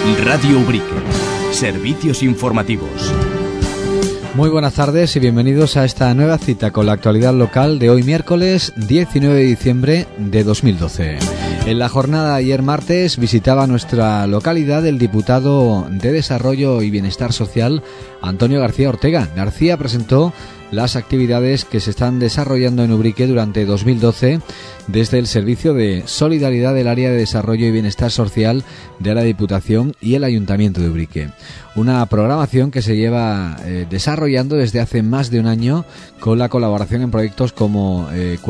Radio Ubrique. Servicios informativos. Muy buenas tardes y bienvenidos a esta nueva cita con la actualidad local de hoy miércoles 19 de diciembre de 2012. En la jornada de ayer martes visitaba nuestra localidad el diputado de Desarrollo y Bienestar Social, Antonio García Ortega. García presentó las actividades que se están desarrollando en Ubrique durante 2012 desde el Servicio de Solidaridad del Área de Desarrollo y Bienestar Social de la Diputación y el Ayuntamiento de Ubrique. Una programación que se lleva desarrollando desde hace más de un año con la colaboración en proyectos como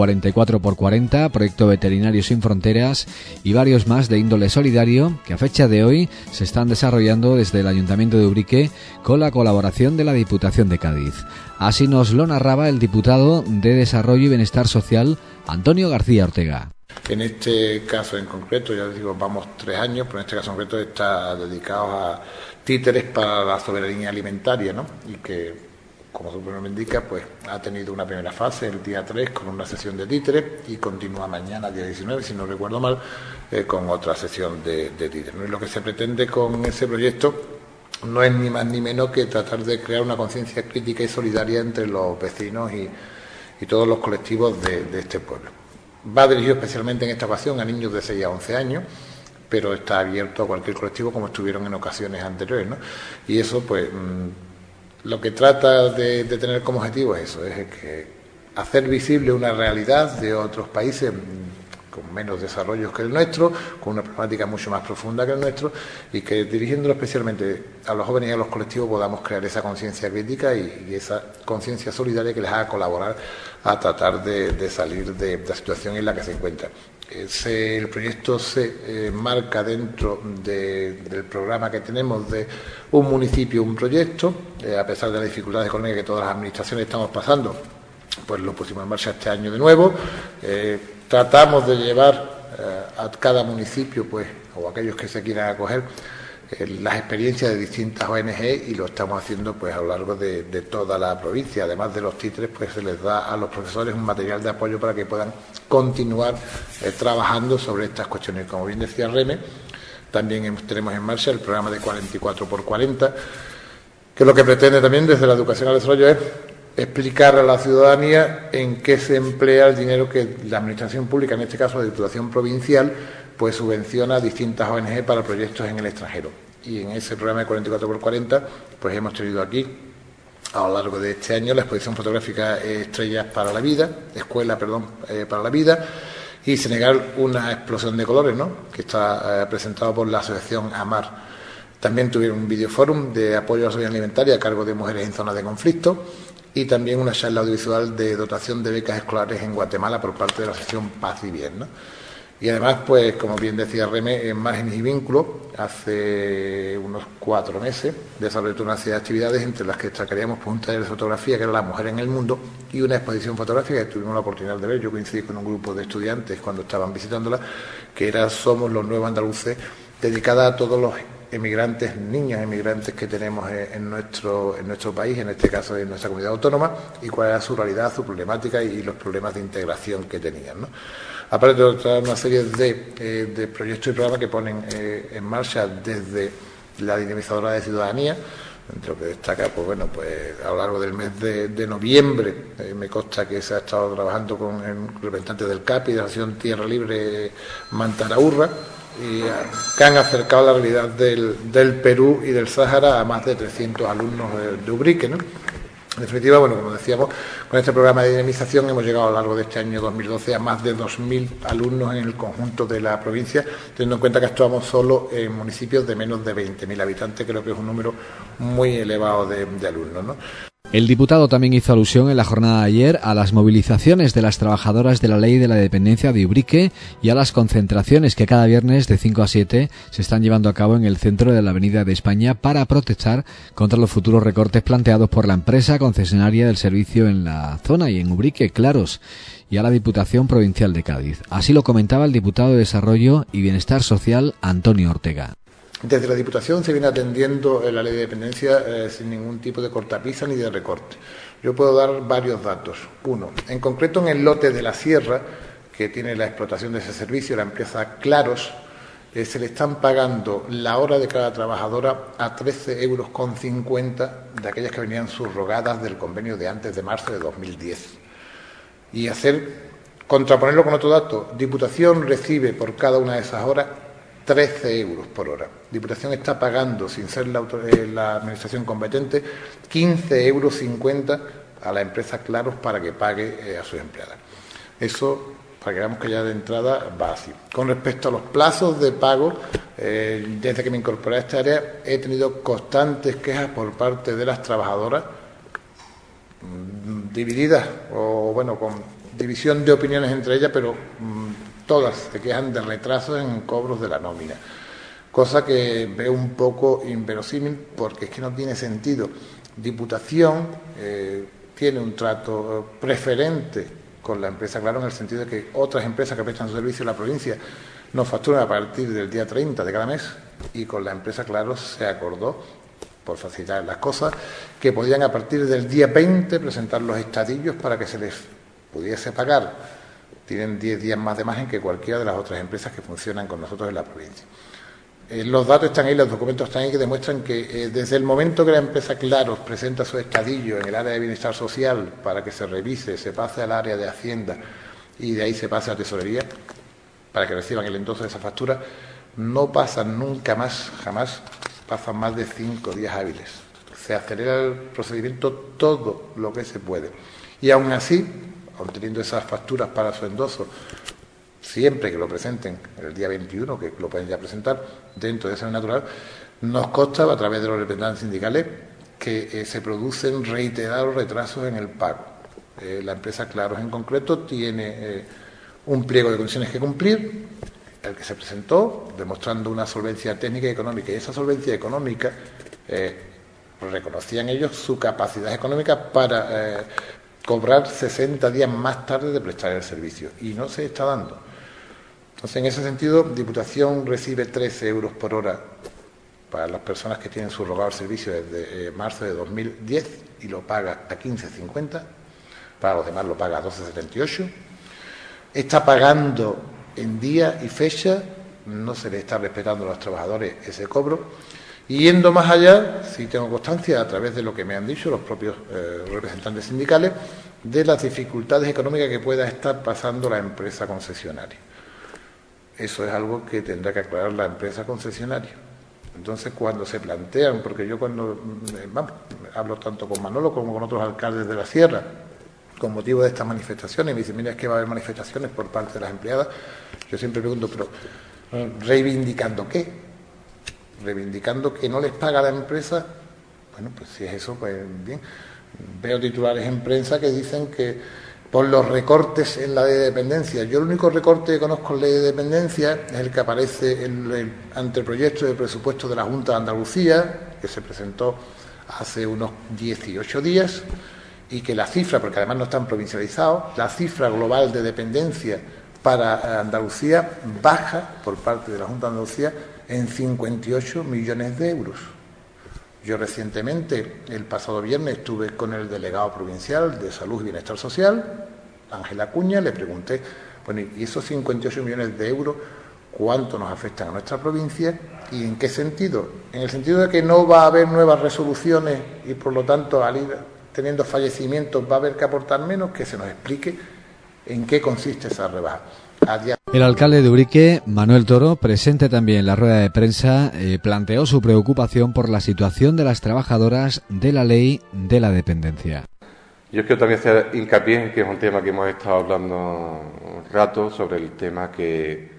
44x40, Proyecto Veterinario Sin Fronteras y varios más de índole solidario que a fecha de hoy se están desarrollando desde el Ayuntamiento de Ubrique con la colaboración de la Diputación de Cádiz. Así nos lo narraba el diputado de Desarrollo y Bienestar Social, Antonio García Ortega. En este caso en concreto, ya les digo, vamos 3 años, pero en este caso en concreto está dedicado a títeres para la soberanía alimentaria, ¿no? Y que, como su nombre indica, pues ha tenido una primera fase el día 3 con una sesión de títeres y continúa mañana, día 19, si no recuerdo mal, con otra sesión de títeres, ¿no? Y lo que se pretende con ese proyecto no es ni más ni menos que tratar de crear una conciencia crítica y solidaria entre los vecinos y todos los colectivos de este pueblo. Va dirigido especialmente en esta ocasión a niños de 6 a 11 años, pero está abierto a cualquier colectivo como estuvieron en ocasiones anteriores, ¿no? Y eso, pues, lo que trata de tener como objetivo es eso, es que hacer visible una realidad de otros países con menos desarrollos que el nuestro, con una problemática mucho más profunda que el nuestro, y que dirigiéndolo especialmente a los jóvenes y a los colectivos podamos crear esa conciencia crítica y esa conciencia solidaria que les haga colaborar a tratar de salir de la situación en la que se encuentran. El proyecto se marca dentro del programa que tenemos de un municipio, un proyecto, a pesar de las dificultades económicas que todas las administraciones estamos pasando, pues lo pusimos en marcha este año de nuevo. Tratamos de llevar a cada municipio, pues, o aquellos que se quieran acoger, las experiencias de distintas ONG y lo estamos haciendo pues a lo largo de toda la provincia. Además de los títeres, pues se les da a los profesores un material de apoyo para que puedan continuar trabajando sobre estas cuestiones. Como bien decía Reme, también tenemos en marcha el programa de 44x40, que lo que pretende también desde la educación al desarrollo es explicar a la ciudadanía en qué se emplea el dinero que la administración pública, en este caso la Diputación Provincial, pues subvenciona a distintas ONG para proyectos en el extranjero. Y en ese programa de 44x40, pues hemos tenido aquí, a lo largo de este año, la exposición fotográfica Escuela para la Vida, y Senegal, una explosión de colores, ¿no?, que está presentado por la asociación AMAR. También tuvieron un videoforum de apoyo a la soberanía alimentaria a cargo de mujeres en zonas de conflicto, y también una charla audiovisual de dotación de becas escolares en Guatemala por parte de la asociación Paz y Bien, ¿no? Y además, pues, como bien decía Reme, en Márgenes y Vínculos, hace unos 4 meses, desarrolló una serie de actividades entre las que destacaríamos pues, un taller de fotografía que era La Mujer en el Mundo y una exposición fotográfica que tuvimos la oportunidad de ver. Yo coincidí con un grupo de estudiantes cuando estaban visitándola, que era Somos los Nuevos Andaluces, dedicada a todos los emigrantes, niños emigrantes que tenemos en nuestro país, en este caso en nuestra comunidad autónoma, y cuál era su realidad, su problemática y los problemas de integración que tenían, ¿no? Aparte de otra una serie de proyectos y programas que ponen en marcha desde la dinamizadora de ciudadanía, entre lo que destaca, pues bueno, pues a lo largo del mes de noviembre me consta que se ha estado trabajando con representantes del CAPI, de la Asociación Tierra Libre Mantaraurra, y que han acercado la realidad del Perú y del Sáhara a más de 300 alumnos de Ubrique, ¿no? En definitiva, bueno, como decíamos, con este programa de dinamización hemos llegado a lo largo de este año 2012 a más de 2.000 alumnos en el conjunto de la provincia, teniendo en cuenta que actuamos solo en municipios de menos de 20.000 habitantes, creo que es un número muy elevado de alumnos, ¿no? El diputado también hizo alusión en la jornada de ayer a las movilizaciones de las trabajadoras de la Ley de la Dependencia de Ubrique y a las concentraciones que cada viernes de 5 a 7 se están llevando a cabo en el centro de la Avenida de España para protestar contra los futuros recortes planteados por la empresa concesionaria del servicio en la zona y en Ubrique, Claros, y a la Diputación Provincial de Cádiz. Así lo comentaba el diputado de Desarrollo y Bienestar Social, Antonio Ortega. Desde la Diputación se viene atendiendo la ley de dependencia sin ningún tipo de cortapisa ni de recorte. Yo puedo dar varios datos. Uno, en concreto en el lote de la Sierra, que tiene la explotación de ese servicio, la empresa Claros, se le están pagando la hora de cada trabajadora a 13,50 € de aquellas que venían subrogadas del convenio de antes de marzo de 2010. Y contraponerlo con otro dato, Diputación recibe por cada una de esas horas 13 € por hora. Diputación está pagando, sin ser la administración competente, 15,50 € a la empresa Claros para que pague a sus empleadas. Eso, para que veamos que ya de entrada va así. Con respecto a los plazos de pago, desde que me incorporé a esta área he tenido constantes quejas por parte de las trabajadoras, divididas o bueno, con división de opiniones entre ellas, pero todas se quejan de retrasos en cobros de la nómina, cosa que veo un poco inverosímil porque es que no tiene sentido. Diputación tiene un trato preferente con la empresa Claro, en el sentido de que otras empresas que prestan su servicio en la provincia nos facturan a partir del día 30 de cada mes, y con la empresa Claro se acordó, por facilitar las cosas, que podían a partir del día 20 presentar los estadillos para que se les pudiese pagar. Tienen 10 días más de margen que cualquiera de las otras empresas que funcionan con nosotros en la provincia. Los datos están ahí, los documentos están ahí, que demuestran que desde el momento que la empresa Claros presenta su estadillo en el área de bienestar social para que se revise, se pase al área de Hacienda y de ahí se pase a Tesorería para que reciban el endoso de esa factura, no pasan nunca más, jamás pasan más de 5 días hábiles. Se acelera el procedimiento todo lo que se puede. Y aún así, aun teniendo esas facturas para su endoso, siempre que lo presenten el día 21, que lo pueden ya presentar dentro de ese natural, nos consta a través de los representantes sindicales que se producen reiterados retrasos en el pago. La empresa Claros en concreto tiene un pliego de condiciones que cumplir, el que se presentó, demostrando una solvencia técnica y económica. Y esa solvencia económica, reconocían ellos su capacidad económica para cobrar 60 días más tarde de prestar el servicio. Y no se está dando. Entonces, en ese sentido, Diputación recibe 13 € por hora para las personas que tienen subrogado el servicio desde marzo de 2010 y lo paga a 15,50. Para los demás lo paga a 12,78. Está pagando en día y fecha, no se le está respetando a los trabajadores ese cobro. Y yendo más allá, sí tengo constancia, a través de lo que me han dicho los propios representantes sindicales, de las dificultades económicas que pueda estar pasando la empresa concesionaria. Eso es algo que tendrá que aclarar la empresa concesionaria. Entonces, cuando se plantean, porque yo hablo tanto con Manolo como con otros alcaldes de la Sierra, con motivo de estas manifestaciones, me dicen, mira, es que va a haber manifestaciones por parte de las empleadas, yo siempre pregunto, pero ¿reivindicando qué? ¿Reivindicando que no les paga la empresa? Bueno, pues si es eso, pues bien. Veo titulares en prensa que dicen que por los recortes en la ley de dependencia. Yo el único recorte que conozco en la ley de dependencia es el que aparece en el anteproyecto de presupuesto de la Junta de Andalucía, que se presentó hace unos 18 días, y que la cifra, porque además no están provincializados, la cifra global de dependencia para Andalucía baja por parte de la Junta de Andalucía en 58 millones de euros. Yo recientemente, el pasado viernes, estuve con el delegado provincial de Salud y Bienestar Social, Ángel Acuña, le pregunté, bueno, ¿y esos 58 millones de euros cuánto nos afectan a nuestra provincia y en qué sentido? En el sentido de que no va a haber nuevas resoluciones y, por lo tanto, al ir teniendo fallecimientos va a haber que aportar menos, que se nos explique en qué consiste esa rebaja. El alcalde de Ubrique, Manuel Toro, presente también en la rueda de prensa, planteó su preocupación por la situación de las trabajadoras de la ley de la dependencia. Yo quiero también hacer hincapié, que es un tema que hemos estado hablando un rato, sobre el tema que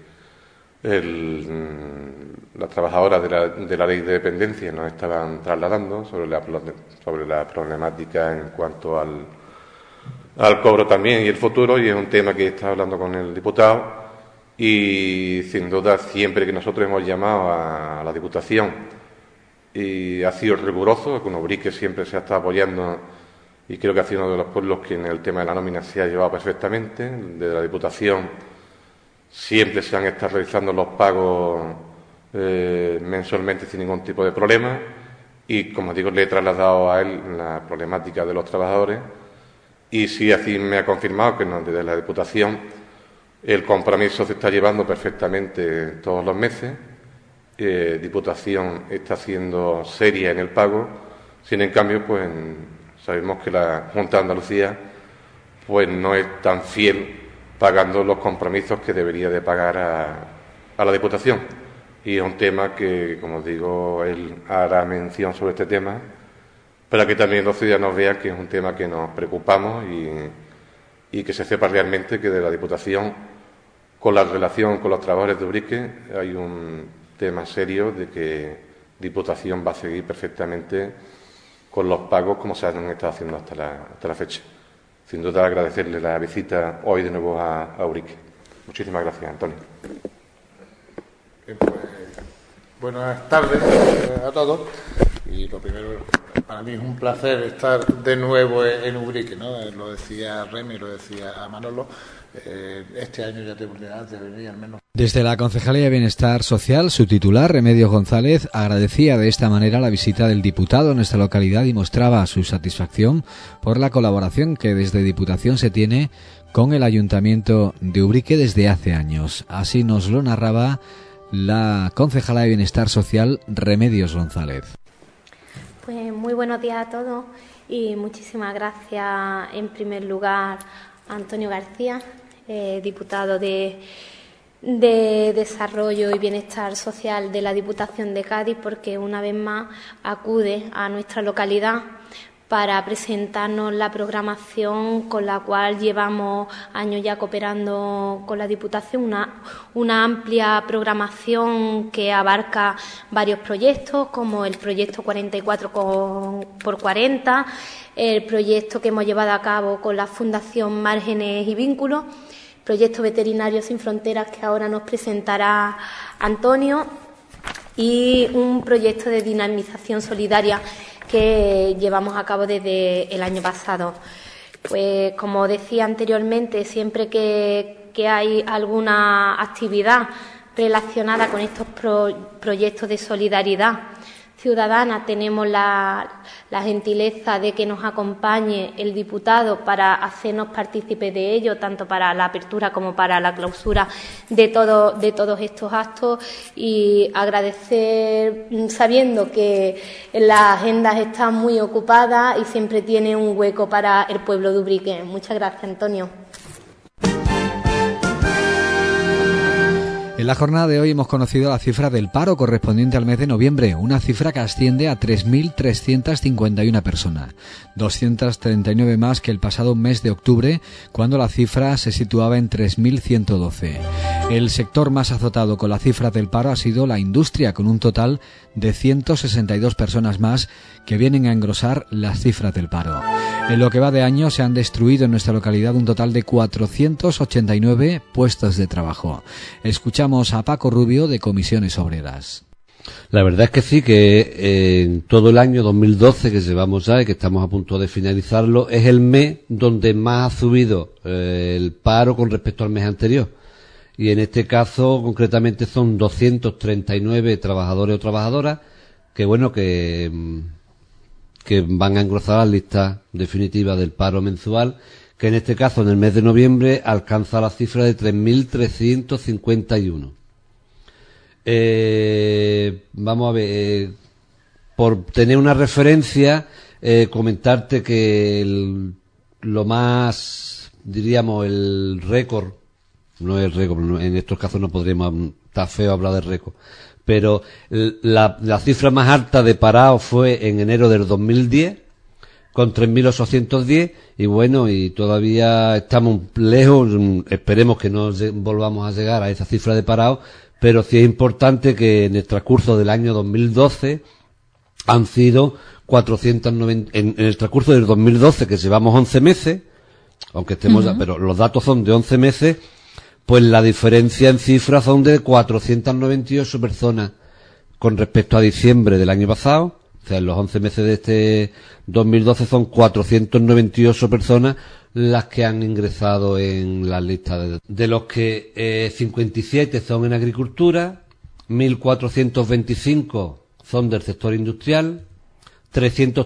las trabajadoras de la ley de dependencia nos estaban trasladando sobre la problemática en cuanto al cobro también y el futuro, y es un tema que está hablando con el diputado. Y sin duda, siempre que nosotros hemos llamado a la Diputación y ha sido riguroso, con Ubrique siempre se ha estado apoyando, y creo que ha sido uno de los pueblos que en el tema de la nómina se ha llevado perfectamente. Desde la Diputación siempre se han estado realizando los pagos mensualmente sin ningún tipo de problema, y como digo, le he trasladado a él la problemática de los trabajadores, y sí, así me ha confirmado que desde la Diputación El compromiso se está llevando perfectamente todos los meses. Diputación está siendo seria en el pago. Sin en cambio, pues sabemos que la Junta de Andalucía pues no es tan fiel pagando los compromisos que debería de pagar a la Diputación. Y es un tema que, como os digo, él hará mención sobre este tema, para que también los ciudadanos vean que es un tema que nos preocupamos y que se sepa realmente que de la Diputación, con la relación con los trabajadores de Ubrique, hay un tema serio de que Diputación va a seguir perfectamente con los pagos como se han estado haciendo hasta la fecha. Sin duda, agradecerle la visita hoy de nuevo a Ubrique. Muchísimas gracias, Antonio. Bien, pues, buenas tardes a todos. Y lo primero, para mí es un placer estar de nuevo en Ubrique, ¿no? Lo decía Remy, lo decía Manolo. Este año ya tengo oportunidad de venir al menos. Desde la Concejalía de Bienestar Social, su titular, Remedios González, agradecía de esta manera la visita del diputado en nuestra localidad y mostraba su satisfacción por la colaboración que desde Diputación se tiene con el Ayuntamiento de Ubrique desde hace años. Así nos lo narraba la concejala de Bienestar Social, Remedios González. Pues muy buenos días a todos y muchísimas gracias en primer lugar a Antonio García, diputado de Desarrollo y Bienestar Social de la Diputación de Cádiz, porque una vez más acude a nuestra localidad para presentarnos la programación con la cual llevamos años ya cooperando con la Diputación, una amplia programación que abarca varios proyectos, como el proyecto 44x40, el proyecto que hemos llevado a cabo con la Fundación Márgenes y Vínculos, proyecto Veterinarios Sin Fronteras que ahora nos presentará Antonio, y un proyecto de dinamización solidaria que llevamos a cabo desde el año pasado. Pues como decía anteriormente, siempre que hay alguna actividad relacionada con estos proyectos de solidaridad ciudadana, tenemos la gentileza de que nos acompañe el diputado para hacernos partícipes de ello, tanto para la apertura como para la clausura de todos estos actos, y agradecer, sabiendo que las agendas están muy ocupadas y siempre tiene un hueco para el pueblo de Ubrique. Muchas gracias, Antonio. En la jornada de hoy hemos conocido la cifra del paro correspondiente al mes de noviembre, una cifra que asciende a 3.351 personas, 239 más que el pasado mes de octubre, cuando la cifra se situaba en 3.112. El sector más azotado con la cifra del paro ha sido la industria, con un total de 162 personas más que vienen a engrosar las cifras del paro. En lo que va de año se han destruido en nuestra localidad un total de 489 puestos de trabajo. Escuchamos a Paco Rubio de Comisiones Obreras. La verdad es que sí, que en todo el año 2012 que llevamos ya y que estamos a punto de finalizarlo, es el mes donde más ha subido el paro con respecto al mes anterior. Y en este caso, concretamente, son 239 trabajadores o trabajadoras que van a engrosar la lista definitiva del paro mensual, que en este caso, en el mes de noviembre, alcanza la cifra de 3.351. Vamos a ver, por tener una referencia, comentarte que lo más, diríamos, el récord, no es el récord, en estos casos no podríamos, está feo hablar de récord, pero la cifra más alta de parados fue en enero del 2010, con 3.810, y bueno, y todavía estamos lejos, esperemos que no volvamos a llegar a esa cifra de parados, pero sí es importante que en el transcurso del año 2012 han sido 490, en el transcurso del 2012, que llevamos 11 meses, aunque estemos ya, pero los datos son de 11 meses, pues la diferencia en cifras son de 498 personas con respecto a diciembre del año pasado. O sea, en los 11 meses de este 2012 son 498 personas las que han ingresado en la lista de los que 57 son en agricultura, 1.425 son del sector industrial,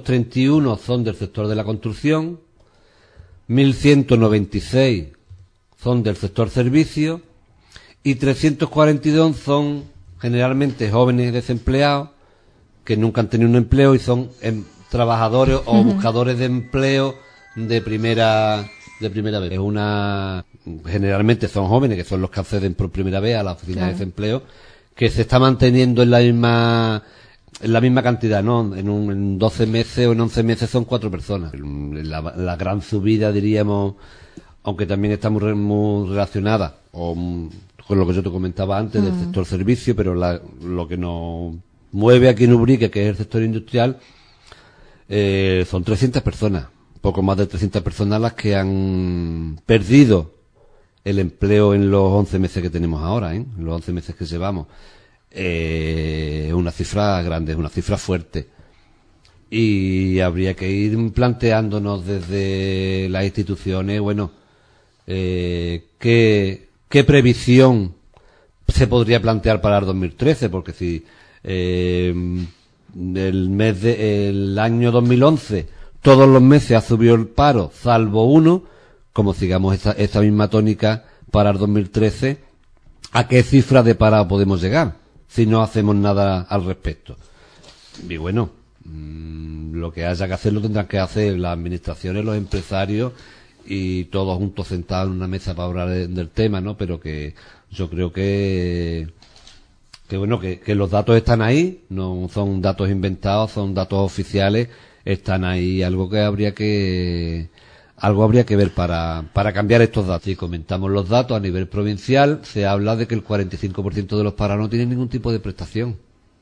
331 son del sector de la construcción, 1.196 son del sector servicio y 342 son generalmente jóvenes desempleados que nunca han tenido un empleo y son trabajadores o buscadores de empleo de primera vez. Generalmente son jóvenes que son los que acceden por primera vez a la oficina de desempleo, que se está manteniendo en la misma cantidad, ¿no? En 12 meses o en 11 meses son 4 personas. La gran subida, diríamos, aunque también está muy relacionada con lo que yo te comentaba antes del sector servicio, pero lo que nos mueve aquí en Ubrique, que es el sector industrial, son 300 personas, poco más de 300 personas las que han perdido el empleo en los 11 meses que tenemos ahora, en los 11 meses que llevamos. Es una cifra grande, es una cifra fuerte. Y habría que ir planteándonos desde las instituciones, bueno, qué previsión se podría plantear para el 2013, porque si el año 2011 todos los meses ha subido el paro, salvo uno, como sigamos esta misma tónica para el 2013, ¿a qué cifra de paro podemos llegar si no hacemos nada al respecto? Y bueno, lo que haya que hacer lo tendrán que hacer las administraciones, los empresarios y todos juntos sentados en una mesa para hablar del tema, ¿no? Pero que yo creo que los datos están ahí, no son datos inventados, son datos oficiales, están ahí, algo habría que ver para cambiar estos datos. Si comentamos los datos a nivel provincial, se habla de que el 45% de los parados no tienen ningún tipo de prestación.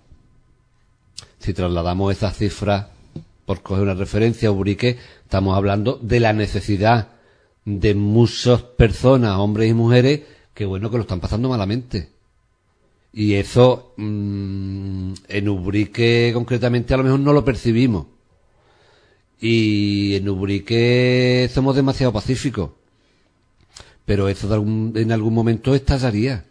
Si trasladamos esas cifras, por coger una referencia, Ubrique, estamos hablando de la necesidad de muchas personas, hombres y mujeres, que lo están pasando malamente. Y eso, en Ubrique concretamente, a lo mejor no lo percibimos. Y en Ubrique somos demasiado pacíficos. Pero eso en algún momento estallaría.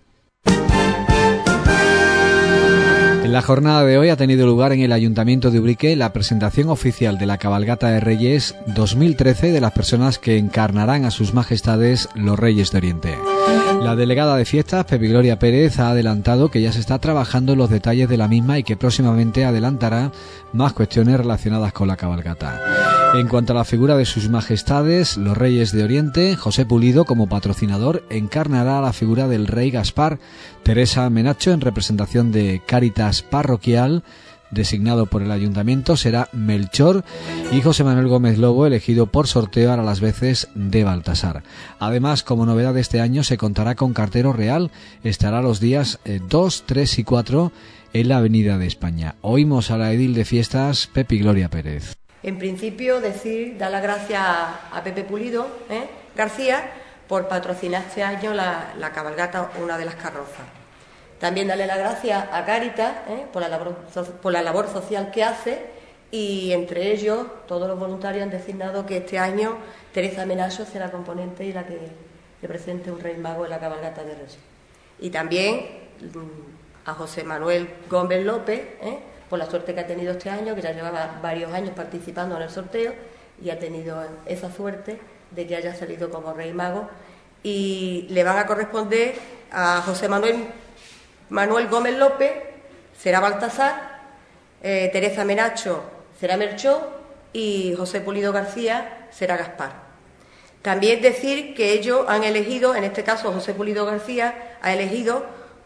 En la jornada de hoy ha tenido lugar en el Ayuntamiento de Ubrique la presentación oficial de la Cabalgata de Reyes 2013 de las personas que encarnarán a sus majestades los Reyes de Oriente. La delegada de fiestas, Pepi Gloria Pérez, ha adelantado que ya se está trabajando en los detalles de la misma y que próximamente adelantará más cuestiones relacionadas con la cabalgata. En cuanto a la figura de sus majestades, los Reyes de Oriente, José Pulido, como patrocinador, encarnará la figura del Rey Gaspar. Teresa Menacho, en representación de Cáritas Parroquial, designado por el Ayuntamiento, será Melchor, y José Manuel Gómez Lobo, elegido por sorteo, hará las veces de Baltasar. Además, como novedad de este año, se contará con cartero real. Estará los días 2, 3 y 4 en la Avenida de España. Oímos a la edil de fiestas, Pepi Gloria Pérez. En principio, dar las gracias a Pepe Pulido García por patrocinar este año la cabalgata, una de las carrozas. También darle las gracias a Cáritas por la labor social que hace, y entre ellos todos los voluntarios han designado que este año Teresa Menacho será componente y la que represente un Rey Mago en la cabalgata de Reyes. Y también a José Manuel Gómez López, por la suerte que ha tenido este año, que ya llevaba varios años participando en el sorteo y ha tenido esa suerte de que haya salido como Rey Mago, y le van a corresponder a José Manuel Gómez López, será Baltasar, Teresa Menacho será Melchor y José Pulido García será Gaspar. También decir que ellos han elegido, en este caso José Pulido García ha elegido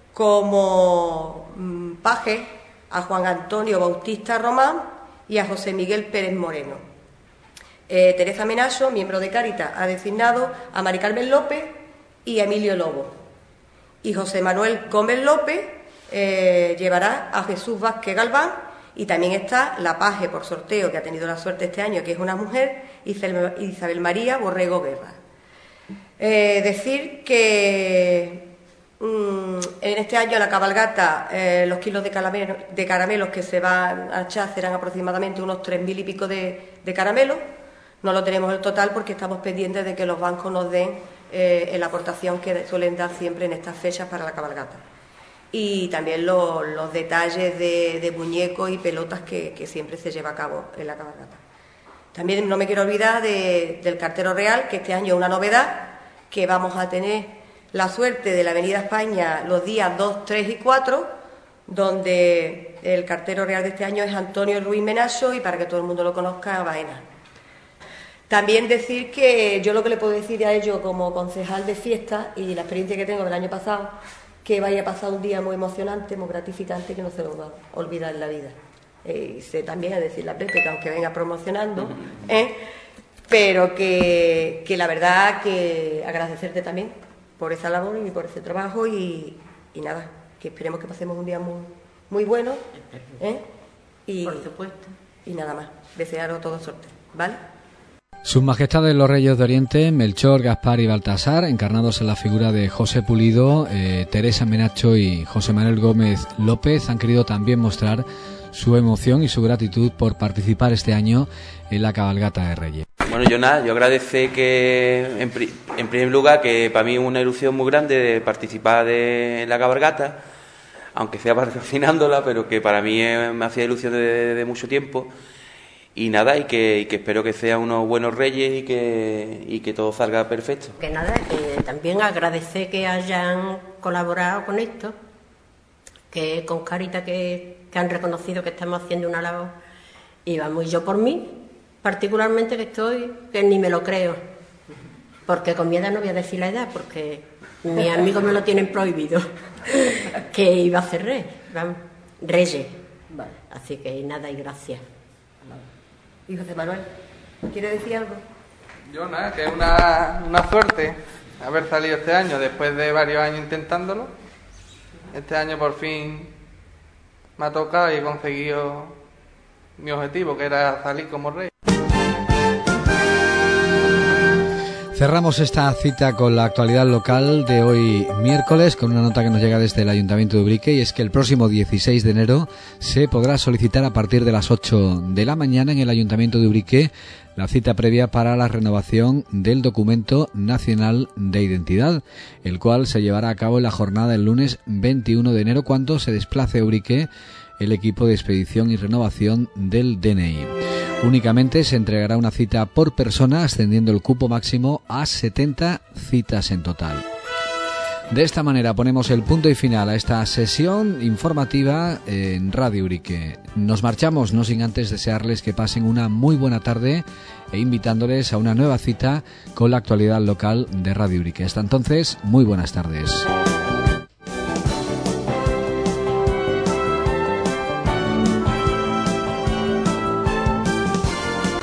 como paje a Juan Antonio Bautista Román y a José Miguel Pérez Moreno. Teresa Menacho, miembro de Cáritas, ha designado a Mari Carmen López y a Emilio Lobo. Y José Manuel Gómez López llevará a Jesús Vázquez Galván, y también está la paje por sorteo, que ha tenido la suerte este año, que es una mujer, Isabel María Borrego Guerra. Decir que en este año la cabalgata, los kilos de caramelos que se van a echar serán aproximadamente unos 3.000 y pico de caramelos. No lo tenemos el total porque estamos pendientes de que los bancos nos den la aportación que suelen dar siempre en estas fechas para la cabalgata. Y también los detalles de muñecos y pelotas que siempre se lleva a cabo en la cabalgata. También no me quiero olvidar del cartero real, que este año es una novedad, que vamos a tener la suerte de la Avenida España los días 2, 3 y 4, donde el cartero real de este año es Antonio Ruiz Menacho y, para que todo el mundo lo conozca, Baena. También decir que yo lo que le puedo decir a ellos como concejal de fiesta y la experiencia que tengo del año pasado, que vaya a pasar un día muy emocionante, muy gratificante, que no se lo va a olvidar en la vida. Y sé también a decir la Pepe, que aunque venga promocionando, pero que la verdad que agradecerte también por esa labor y por ese trabajo y nada, que esperemos que pasemos un día muy, muy bueno. Y, por supuesto. Y nada más, desearos todo suerte, ¿vale? Sus Majestades los Reyes de Oriente, Melchor, Gaspar y Baltasar, encarnados en la figura de José Pulido, Teresa Menacho y José Manuel Gómez López, han querido también mostrar su emoción y su gratitud por participar este año en la cabalgata de Reyes. Bueno, yo agradecer que, en primer lugar, que para mí es una ilusión muy grande de participar en la cabalgata, aunque sea patrocinándola, pero que para mí me hacía ilusión de mucho tiempo. Y nada, y que espero que sean unos buenos reyes y que todo salga perfecto. Que nada, que también agradecer que hayan colaborado con esto, que con Cáritas que han reconocido que estamos haciendo una labor. Y vamos, y yo por mí, particularmente que ni me lo creo, porque con mi edad no voy a decir la edad, porque mis amigos me lo tienen prohibido, que iba a ser reyes. Vale. Así que nada, y gracias. Y José Manuel, ¿quiere decir algo? Yo nada, que es una suerte haber salido este año después de varios años intentándolo. Este año por fin me ha tocado y he conseguido mi objetivo, que era salir como rey. Cerramos esta cita con la actualidad local de hoy miércoles con una nota que nos llega desde el Ayuntamiento de Ubrique, y es que el próximo 16 de enero se podrá solicitar a partir de las 8 de la mañana en el Ayuntamiento de Ubrique la cita previa para la renovación del Documento Nacional de Identidad, el cual se llevará a cabo en la jornada del lunes 21 de enero cuando se desplace a Ubrique el equipo de expedición y renovación del DNI. Únicamente se entregará una cita por persona, ascendiendo el cupo máximo a 70 citas en total. De esta manera ponemos el punto y final a esta sesión informativa en Radio Ubrique. Nos marchamos, no sin antes desearles que pasen una muy buena tarde e invitándoles a una nueva cita con la actualidad local de Radio Ubrique. Hasta entonces, muy buenas tardes.